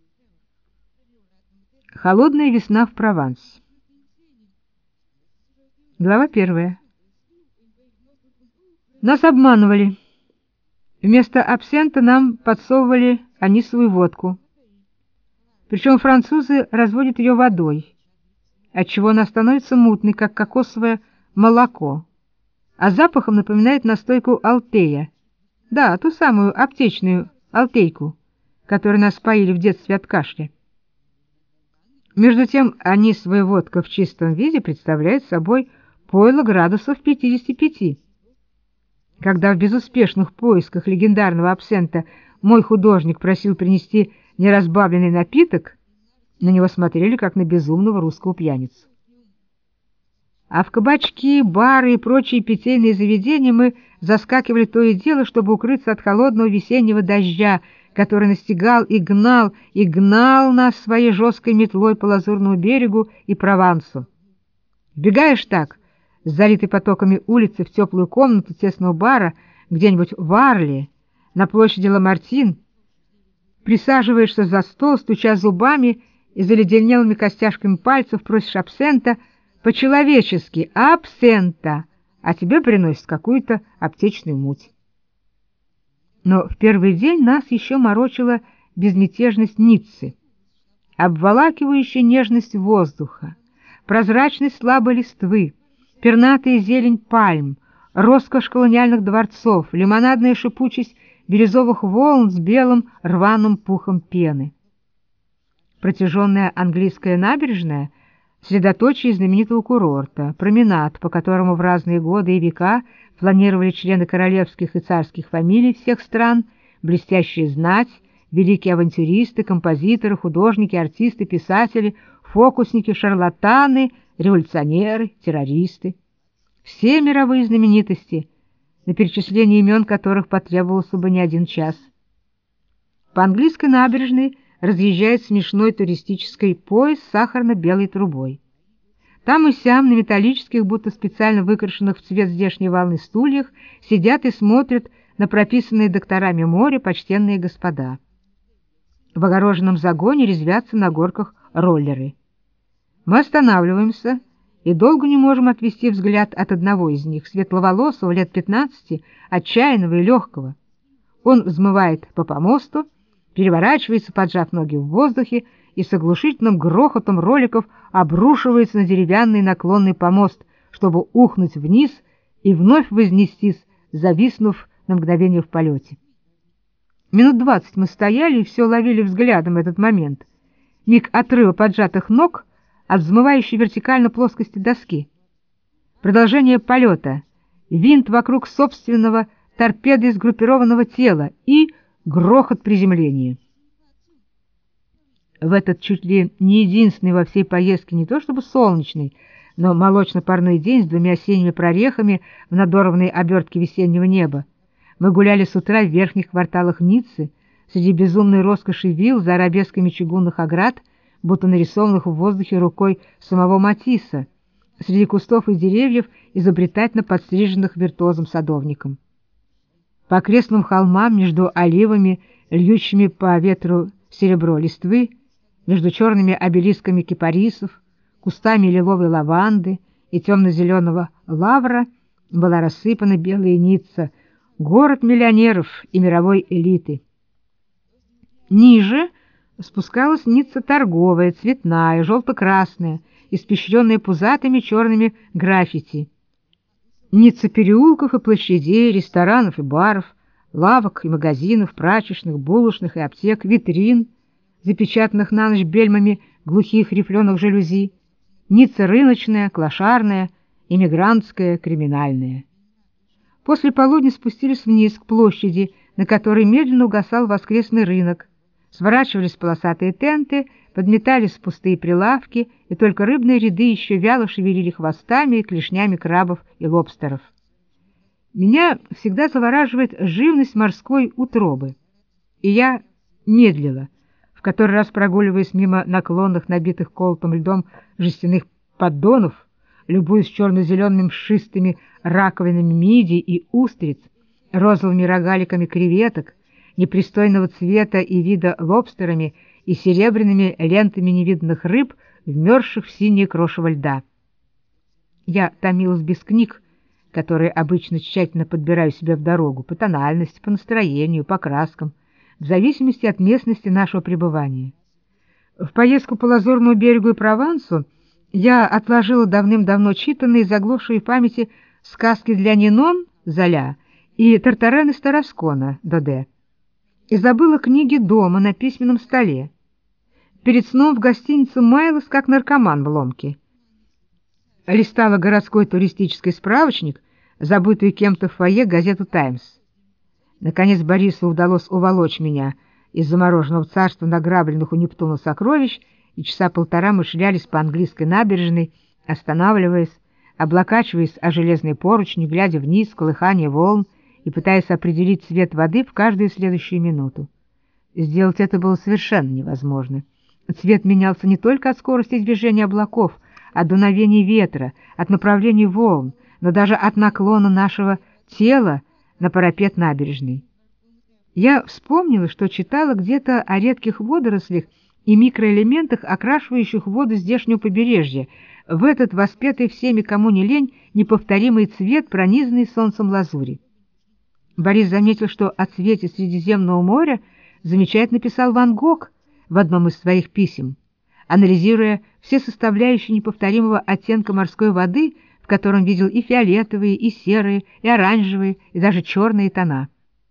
Холодная весна в Провансе. Глава первая. Нас обманывали. Вместо абсента нам подсовывали анисовую водку. Причем французы разводят ее водой, отчего она становится мутной, как кокосовое молоко, а запахом напоминает настойку алтея. Да, ту самую аптечную алтейку, которой нас поили в детстве от кашля. Между тем, анисовая водка в чистом виде представляет собой пойло градусов пятидесяти пяти. Когда в безуспешных поисках легендарного абсента мой художник просил принести неразбавленный напиток, на него смотрели как на безумного русского пьяницу. А в кабачки, бары и прочие питейные заведения мы заскакивали то и дело, чтобы укрыться от холодного весеннего дождя, который настигал и гнал, и гнал нас своей жесткой метлой по Лазурному берегу и Провансу. Бегаешь так, с залитой потоками улицы, в теплую комнату тесного бара, где-нибудь в Арле, на площади Ламартин, присаживаешься за стол, стуча зубами и заледенелыми костяшками пальцев просишь абсента, по-человечески абсента, а тебе приносят какую-то аптечную муть. Но в первый день нас еще морочила безмятежность Ниццы, обволакивающая нежность воздуха, прозрачность слабой листвы, пернатая зелень пальм, роскошь колониальных дворцов, лимонадная шипучесть бирюзовых волн с белым рваным пухом пены. Протяженная английская набережная — средоточие знаменитого курорта, променад, по которому в разные годы и века планировали члены королевских и царских фамилий всех стран, блестящая знать, великие авантюристы, композиторы, художники, артисты, писатели, фокусники, шарлатаны, революционеры, террористы. Все мировые знаменитости, на перечисление имен которых потребовался бы не один час. По английской набережной разъезжает смешной туристический поезд с сахарно-белой трубой. Там и сям на металлических, будто специально выкрашенных в цвет здешней волны стульях, сидят и смотрят на прописанные докторами море почтенные господа. В огороженном загоне резвятся на горках роллеры. Мы останавливаемся и долго не можем отвести взгляд от одного из них, светловолосого, лет пятнадцати, отчаянного и легкого. Он взмывает по помосту, переворачивается, поджав ноги в воздухе, и с оглушительным грохотом роликов обрушивается на деревянный наклонный помост, чтобы ухнуть вниз и вновь вознестись, зависнув на мгновение в полете. Минут двадцать мы стояли и все ловили взглядом этот момент. Миг отрыва поджатых ног от взмывающей вертикально плоскости доски. Продолжение полета, винт вокруг собственного торпеды сгруппированного тела и грохот приземления. В этот чуть ли не единственный во всей поездке не то чтобы солнечный, но молочно-парной день с двумя осенними прорехами в надорванной обертке весеннего неба мы гуляли с утра в верхних кварталах Ниццы, среди безумной роскоши вилл за арабесками чугунных оград, будто нарисованных в воздухе рукой самого Матисса, среди кустов и деревьев, изобретательно подстриженных виртуозом садовником. По окрестным холмам между оливами, льющими по ветру серебро листвы, между черными обелисками кипарисов, кустами лиловой лаванды и темно-зеленого лавра была рассыпана белая Ницца, город миллионеров и мировой элиты. Ниже спускалась Ницца торговая, цветная, желто-красная, испещренная пузатыми черными граффити. Ницца переулков и площадей, ресторанов и баров, лавок и магазинов, прачечных, булочных и аптек, витрин, запечатанных на ночь бельмами глухих рифленых жалюзи, Ницца рыночная, клошарная, эмигрантская, криминальная. После полудня спустились вниз к площади, на которой медленно угасал воскресный рынок, сворачивались полосатые тенты, подметались пустые прилавки, и только рыбные ряды еще вяло шевелили хвостами и клешнями крабов и лобстеров. Меня всегда завораживает живность морской утробы, и я медлила, в который раз прогуливаясь мимо наклонных, набитых колотым льдом жестяных поддонов, любуясь черно-зелеными мшистыми раковинами мидий и устриц, розовыми рогаликами креветок, непристойного цвета и вида лобстерами и серебряными лентами невиданных рыб, вмерзших в синее крошево льда. Я томилась без книг, которые обычно тщательно подбираю себе в дорогу, по тональности, по настроению, по краскам, в зависимости от местности нашего пребывания. В поездку по Лазурному берегу и Провансу я отложила давным-давно читанные, заглохшие в памяти сказки для Нинон Золя и Тартарен из Тараскона Доде, и забыла книги дома на письменном столе. Перед сном в гостинице маялась, как наркоман в ломке. Листала городской туристический справочник, забытую кем-то в фойе газету «Таймс». Наконец Борису удалось уволочь меня из замороженного царства награбленных у Нептуна сокровищ, и часа полтора мы шлялись по английской набережной, останавливаясь, облокачиваясь о железные поручни, глядя вниз, колыхание волн и пытаясь определить цвет воды в каждую следующую минуту. Сделать это было совершенно невозможно. Цвет менялся не только от скорости движения облаков, от дуновения ветра, от направления волн, но даже от наклона нашего тела на парапет набережной. Я вспомнила, что читала где-то о редких водорослях и микроэлементах, окрашивающих воду здешнего побережья, в этот воспетый всеми, кому не лень, неповторимый цвет, пронизанный солнцем лазури. Борис заметил, что о цвете Средиземного моря замечательно писал Ван Гог в одном из своих писем, анализируя все составляющие неповторимого оттенка морской воды, в котором видел и фиолетовые, и серые, и оранжевые, и даже черные тона.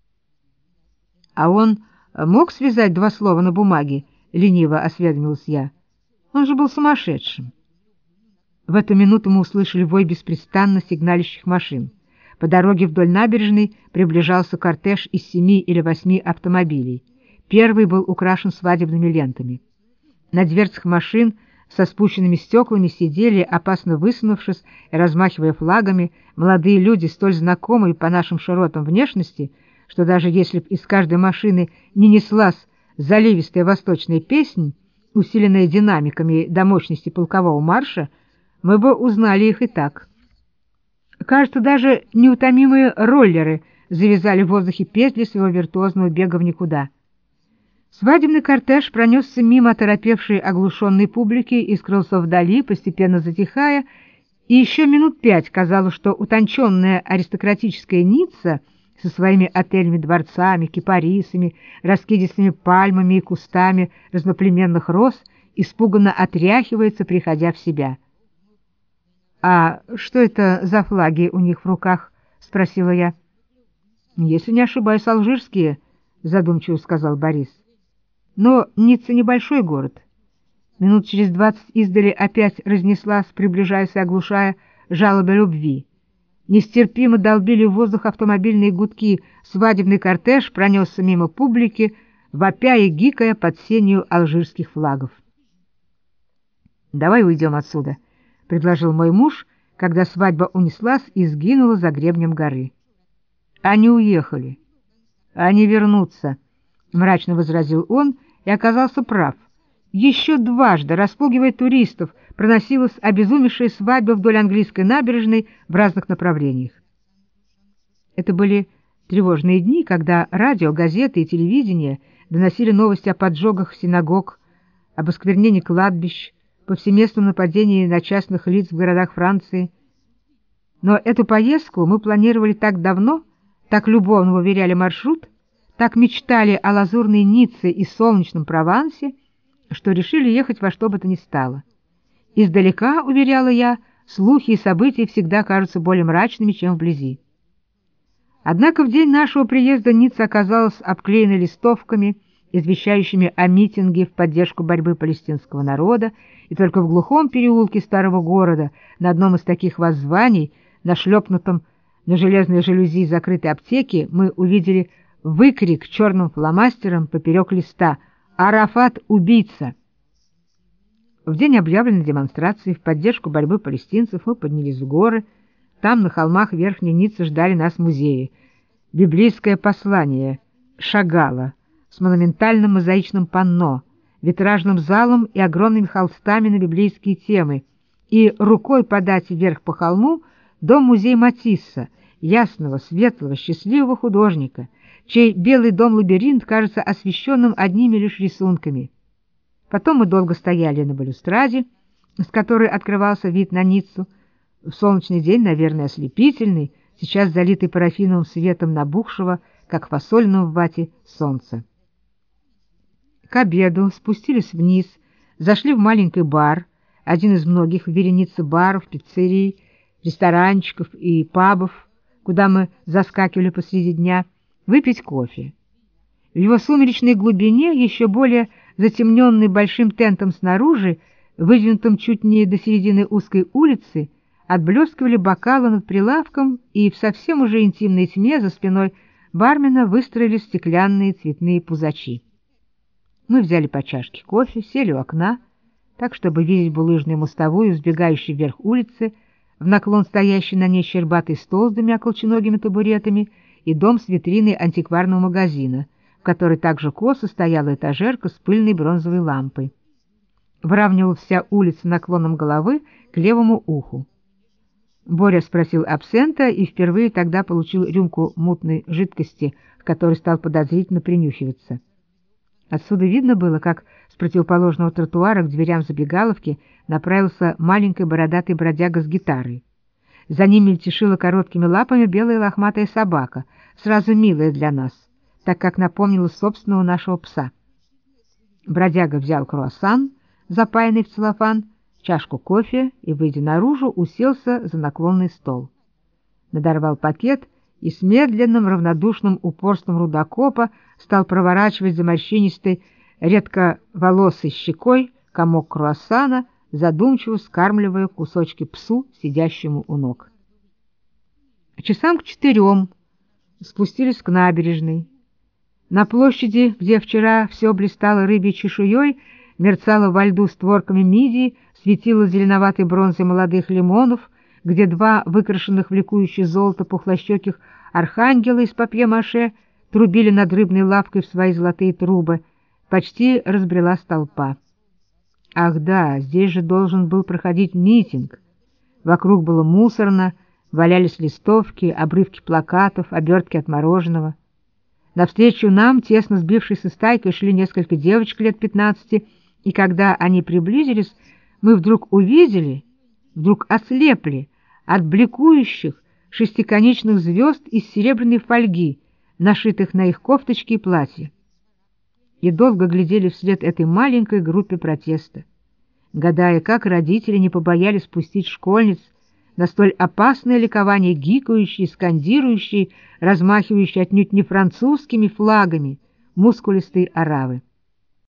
А он мог связать два слова на бумаге? — лениво осведомилась я. Он же был сумасшедшим. В эту минуту мы услышали вой беспрестанно сигналящих машин. По дороге вдоль набережной приближался кортеж из семи или восьми автомобилей. Первый был украшен свадебными лентами. На дверцах машин со спущенными стеклами сидели, опасно высунувшись и размахивая флагами, молодые люди, столь знакомые по нашим широтам внешности, что даже если б из каждой машины не неслась заливистая восточная песнь, усиленная динамиками до мощности полкового марша, мы бы узнали их и так. Кажется, даже неутомимые роллеры завязали в воздухе петли своего виртуозного бега в никуда. Свадебный кортеж пронесся мимо оторопевшей оглушенной публики и скрылся вдали, постепенно затихая, и еще минут пять казалось, что утонченная аристократическая Ницца со своими отелями-дворцами, кипарисами, раскидистыми пальмами и кустами разноплеменных роз испуганно отряхивается, приходя в себя. — А что это за флаги у них в руках? — спросила я. — Если не ошибаюсь, алжирские, — задумчиво сказал Борис. — Но Ницца небольшой город. Минут через двадцать издали опять разнеслась, приближаясь и оглушая, жалобы любви. Нестерпимо долбили в воздух автомобильные гудки, свадебный кортеж пронесся мимо публики, вопя и гикая под сенью алжирских флагов. — Давай уйдем отсюда, — предложил мой муж, когда свадьба унеслась и сгинула за гребнем горы. — Они уехали. — Они вернутся, — мрачно возразил он и оказался прав. Еще дважды, распугивая туристов, проносилась обезумевшая свадьба вдоль английской набережной в разных направлениях. Это были тревожные дни, когда радио, газеты и телевидение доносили новости о поджогах синагог, об осквернении кладбищ, повсеместном нападении на частных лиц в городах Франции. Но эту поездку мы планировали так давно, так любовно уверяли маршрут, так мечтали о лазурной Ницце и солнечном Провансе, что решили ехать во что бы то ни стало. Издалека, уверяла я, слухи и события всегда кажутся более мрачными, чем вблизи. Однако в день нашего приезда Ницца оказалась обклеена листовками, извещающими о митинге в поддержку борьбы палестинского народа, и только в глухом переулке старого города, на одном из таких воззваний, нашлепнутом на железной жалюзи закрытой аптеки, мы увидели выкрик черным фломастером поперек листа «Арафат – убийца!». В день объявленной демонстрации в поддержку борьбы палестинцев мы поднялись в горы. Там, на холмах Верхней Ниццы, ждали нас музеи. Библейское послание Шагала с монументальным мозаичным панно, витражным залом и огромными холстами на библейские темы, и рукой подать вверх по холму дом-музей Матисса, ясного, светлого, счастливого художника, чей белый дом-лабиринт кажется освещенным одними лишь рисунками. Потом мы долго стояли на балюстраде, с которой открывался вид на Ниццу. В солнечный день, наверное, ослепительный, сейчас залитый парафиновым светом набухшего, как фасольного в вате, солнца. К обеду спустились вниз, зашли в маленький бар, один из многих в веренице баров, пиццерий, ресторанчиков и пабов, куда мы заскакивали посреди дня, выпить кофе. В его сумеречной глубине, еще более затемненной большим тентом снаружи, выдвинутым чуть не до середины узкой улицы, отблескивали бокалы над прилавком, и в совсем уже интимной тьме за спиной бармена выстроились стеклянные цветные пузачи. Мы взяли по чашке кофе, сели у окна, так, чтобы видеть булыжную мостовую, сбегающую вверх улицы, в наклон стоящий на ней щербатый стол с двумя колченогими табуретами и дом с витриной антикварного магазина, в которой также косо стояла этажерка с пыльной бронзовой лампой. Выравнивала вся улица наклоном головы к левому уху. Боря спросил абсента и впервые тогда получил рюмку мутной жидкости, к которой стал подозрительно принюхиваться. Отсюда видно было, как с противоположного тротуара к дверям забегаловки направился маленький бородатый бродяга с гитарой. За ним мельтешила короткими лапами белая лохматая собака, сразу милая для нас, так как напомнила собственного нашего пса. Бродяга взял круассан, запаянный в целлофан, чашку кофе и, выйдя наружу, уселся за наклонный стол. Надорвал пакет и с медленным равнодушным упорством рудокопа стал проворачивать за морщинистой, редковолосой щекой комок круассана, задумчиво скармливая кусочки псу, сидящему у ног. Часам к четырем спустились к набережной. На площади, где вчера все блистало рыбьей чешуей, мерцало во льду створками мидии, светило зеленоватой бронзой молодых лимонов, где два выкрашенных в ликующее золото пухлощеких архангела из папье-маше трубили над рыбной лавкой в свои золотые трубы, почти разбрелась толпа. Ах да, здесь же должен был проходить митинг. Вокруг было мусорно, валялись листовки, обрывки плакатов, обертки от мороженого. Навстречу нам, тесно сбившись со стайкой, шли несколько девочек лет пятнадцати, и когда они приблизились, мы вдруг увидели, вдруг ослепли от бликующих шестиконечных звезд из серебряной фольги, нашитых на их кофточки и платья. И долго глядели вслед этой маленькой группе протеста, гадая, как родители не побоялись пустить школьниц на столь опасное ликование гикающие, скандирующие, размахивающие отнюдь не французскими флагами мускулистые оравы.